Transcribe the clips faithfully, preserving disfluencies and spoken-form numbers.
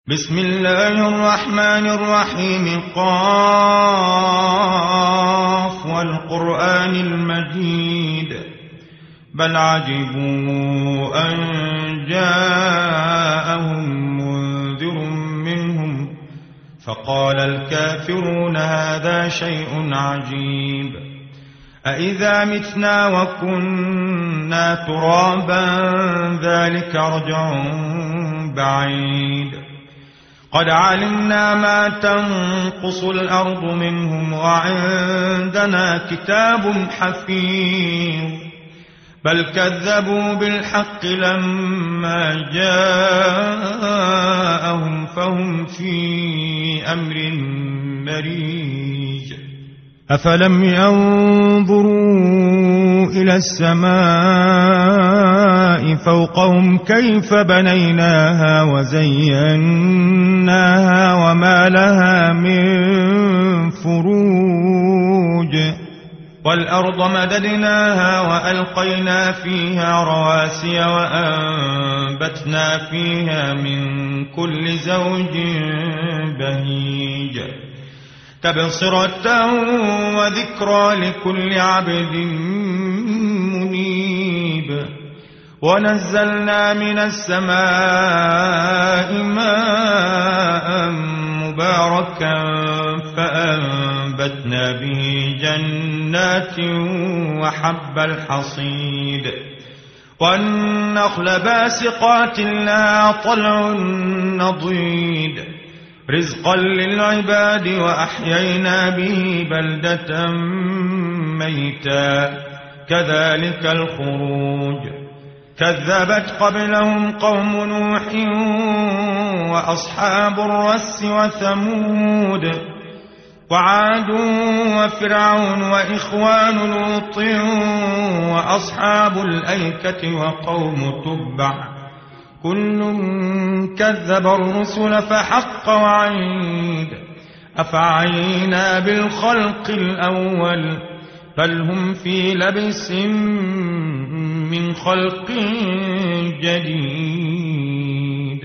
بسم الله الرحمن الرحيم. قاف والقرآن المجيد بل عجبوا أن جاءهم منذر منهم فقال الكافرون هذا شيء عجيب أإذا متنا وكنا ترابا ذلك رجع بعيد قد علمنا ما تنقص الأرض منهم وعندنا كتاب حفيظ بل كذبوا بالحق لما جاءهم فهم في أمر مريج أفلم ينظروا إلى السماء فوقهم كيف بنيناها وزيناها وما لها من فروج والأرض مددناها وألقينا فيها رواسي وأنبتنا فيها من كل زوج بهيج تبصرة وذكرى لكل عبد منيب ونزلنا من السماء ماء مباركا فأنبتنا به جنات وحب الحصيد والنخل باسقات لها طلع نضيد رزقا للعباد وأحيينا به بلدة ميتا كذلك الخروج كذبت قبلهم قوم نوح وأصحاب الرس وثمود وعاد وفرعون وإخوان لوط وأصحاب الأيكة وقوم تبع كل كذب الرسل فحق وعيد أفعينا بالخلق الأول بل هم في لبس من خلق جديد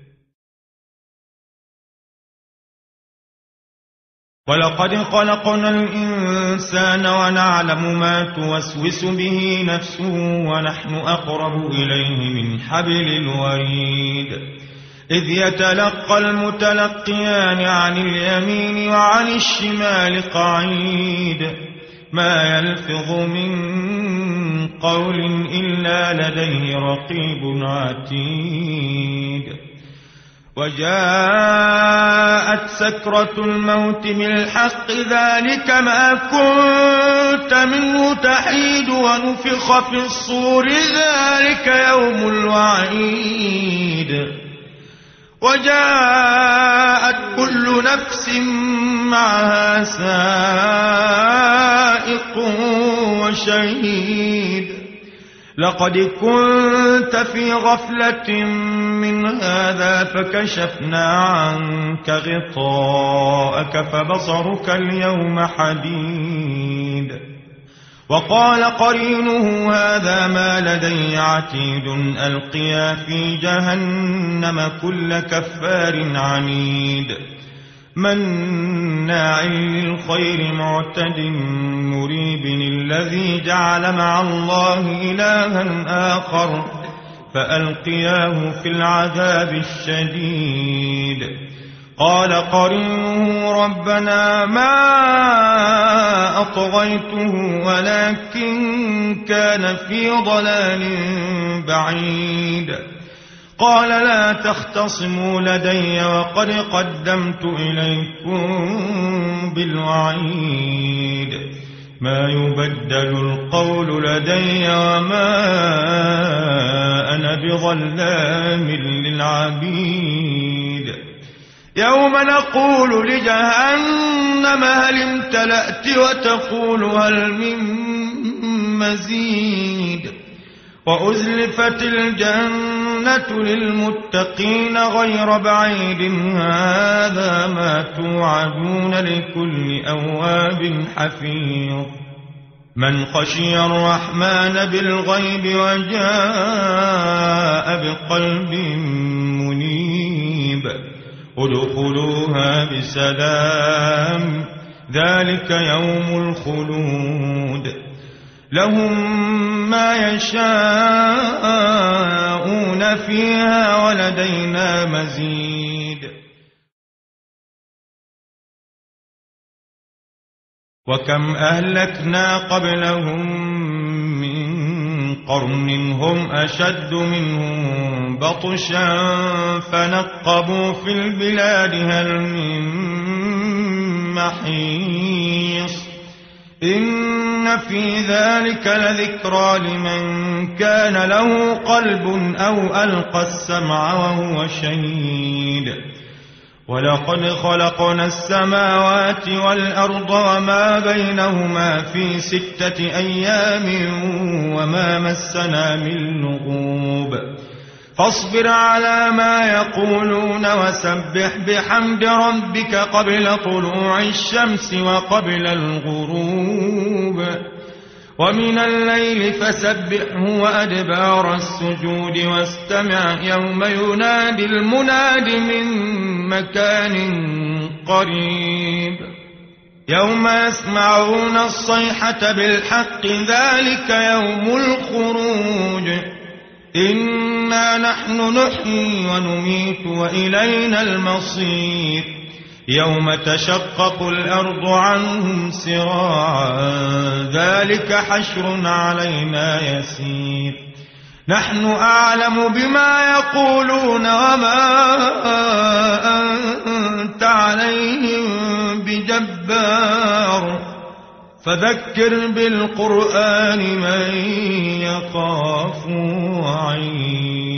ولقد خلقنا الإنسان ونعلم ما توسوس به نفسه ونحن أقرب إليه من حبل الوريد إذ يتلقى المتلقيان عن اليمين وعن الشمال قعيد ما يلفظ من قول إلا لديه رقيب عتيد وجاءت سكرة الموت بالحق ذلك ما كنت منه تحيد ونفخ في الصور ذلك يوم الوعيد وجاءت كل نفس معها سائق وشهيد لقد كنت في غفلة من هذا فكشفنا عنك غطاءك فبصرك اليوم حديد وقال قرينه هذا ما لدي عتيد ألقيا في جهنم كل كفار عنيد مناع للخير معتد مريب الذي جعل مع الله إلها آخر فألقياه في العذاب الشديد قال قرينه ربنا ما أطغيته ولكن كان في ضلال بعيد قال لا تختصموا لدي وقد قدمت إليكم بالوعيد ما يبدل القول لدي وما أنا بظلام للعبيد يوم نقول لجهنم هل امتلأت وتقول هل من مزيد وأزلفت الجنة للمتقين غير بعيد هذا ما توعدون لكل أواب حفيظ من خشي الرحمن بالغيب وجاء بقلب منيب ادخلوها بسلام ذلك يوم الخلود لهم ما يشاءون فيها ولدينا مزيد وكم أهلكنا قبلهم من قرن هم أشد منهم بطشا فنقبوا في البلاد هل من محيص إن في ذلك لذكرى لمن كان له قلب أو ألقى السمع وهو شهيد ولقد خلقنا السماوات والأرض وما بينهما في ستة أيام وما مسنا من لغوب فاصبر على ما يقولون وسبح بحمد ربك قبل طلوع الشمس وقبل الغروب ومن الليل فسبحه وأدبار السجود واستمع يوم ينادي المناد من مكان قريب يوم يسمعون الصيحة بالحق ذلك يوم الخروج إنا نحن نحيي ونميت وإلينا المصير يوم تشقق الأرض عنهم سراعا ذلك حشر علينا يسير نحن أعلم بما يقولون وما أنت عليهم بجبار فذكر بالقرآن من يخاف وعيد